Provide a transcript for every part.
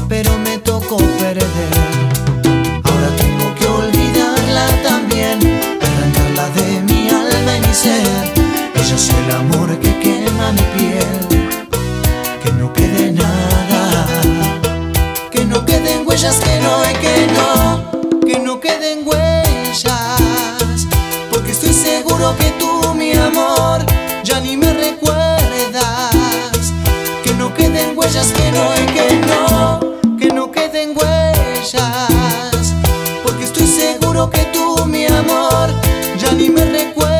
pero me tocó perder. Ahora tengo que olvidarla también, arrancarla de mi alma y mi ser. Ella es el amor que quema mi piel. Que no quede nada, que no queden huellas, que no queden huellas, porque estoy seguro que tú, mi amor, ya ni me recuerdas. Que no queden huellas, que no queden huellas, porque estoy seguro que tú, mi amor, ya ni me recuerdas.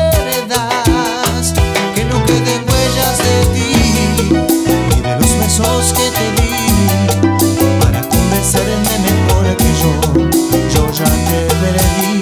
Que no queden huellas de ti y de los besos que te di para convencerme mejor que yo ya te perdí.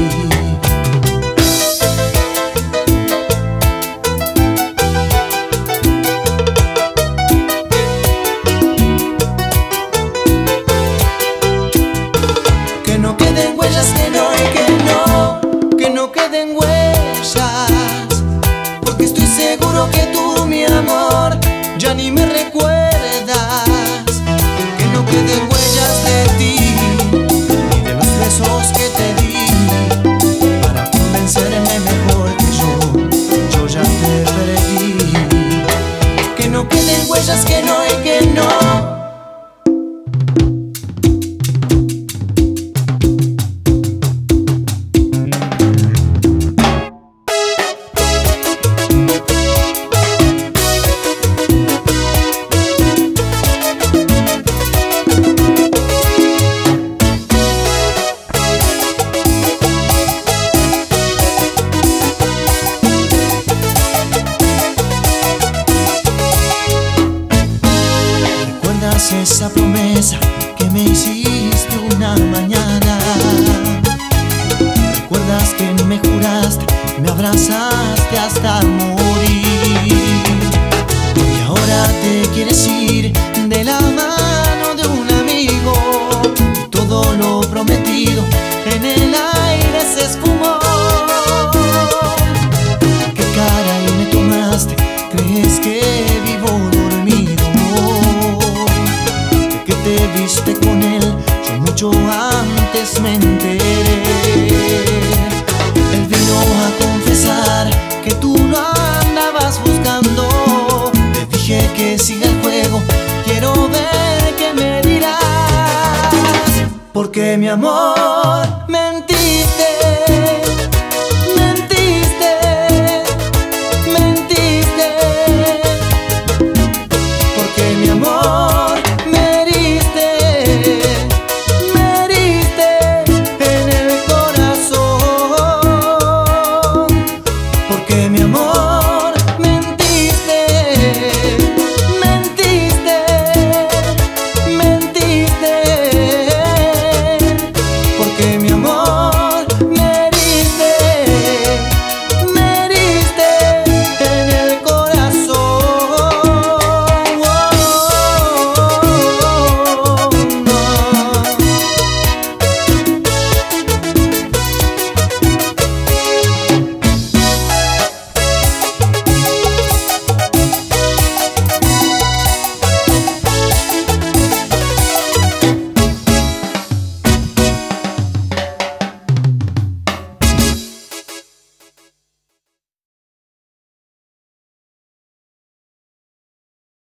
Que no queden huellas, que no queden huellas, porque estoy seguro que tú, mi amor, ya ni me recuerdas. Que no queden huellas de ti ni de los besos que te di para convencerme mejor que yo ya te perdí. Que no queden huellas, que no. Esa promesa que me hiciste una mañana. ¿Recuerdas que me juraste, me abrazaste hasta morir? Y ahora te quieres ir de la mano de un amigo, y todo lo prometido en el aire se esfumó. ¿Qué cara y me tomaste? ¿Crees que vivo dormido? Te viste con él, yo mucho antes me enteré. Él vino a confesar que tú lo andabas buscando. Te dije que siga el juego, quiero ver qué me dirás. Porque mi amor,